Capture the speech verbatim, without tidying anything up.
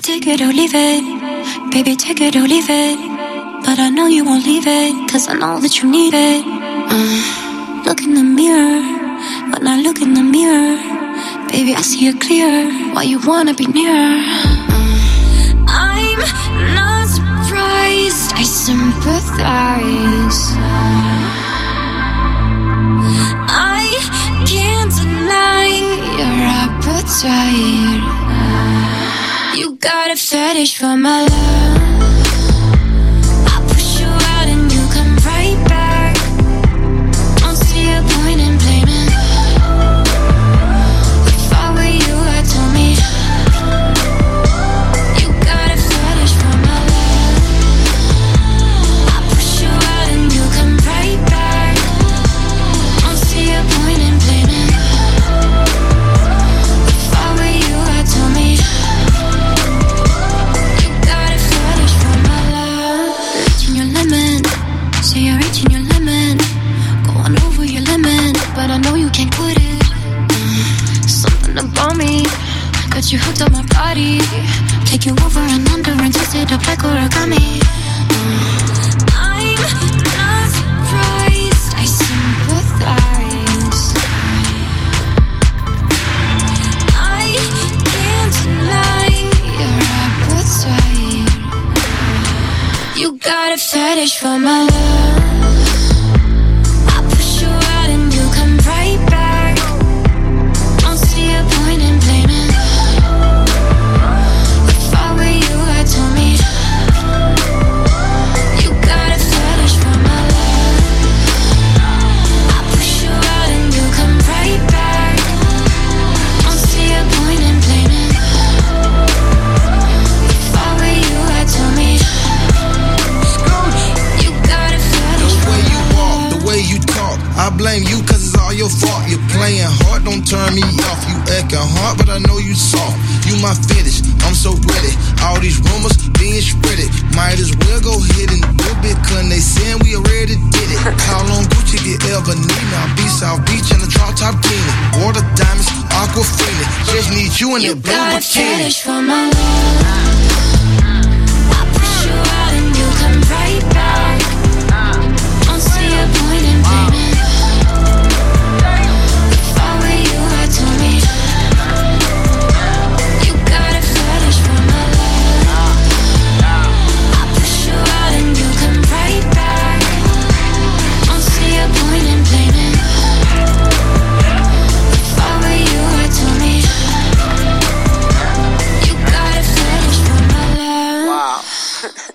Take it or leave it, baby, take it or leave it. But I know you won't leave it, cause I know that you need it. uh, Look in the mirror, when I look in the mirror, baby, I see it clear, why you wanna be near. uh, I'm not surprised, I sympathize. I can't deny your appetite. You got a fetish for my love. I push you out and you come right back. Don't see a point in blaming. If I were you, I'd tell me. You got a fetish for my love. I push you out and you come right back. Don't see a point in blaming. If I were you, I'd tell me. You're reaching your limit, going over your limit, but I know you can't quit it. uh, Something about me got you hooked on my body. Take you over and under and twist it up like origami. uh, I'm not surprised, I sympathize. I can't deny your appetite. You got a fetish for my love. I push you out and you come right back. Don't see a point in blaming. If I were you, I'd tell me. You got a fetish for my love. I push you out and you come right back. Don't see a point in blaming. If I were you, I'd tell me. You talk, I blame you cause it's all your fault. You're playing hard, don't turn me off. You acting hard, but I know you soft. You my fetish, I'm so ready. All these rumors being spreaded. Might as well go ahead and do it, cause they saying we already did it. Call on Gucci, get ever need. Now be South Beach in the drop top bikini. Water diamonds, aquafina. Just need you in that blue bikini. You got a fetish for my love. I push you out and you come right back. Don't see a point in blaming. If I were you, I'd tell me. You got a fetish for my love. I push you out and you come right back. Don't see a point in blaming. If I were you, I'd tell me. You got a fetish for my love. Wow.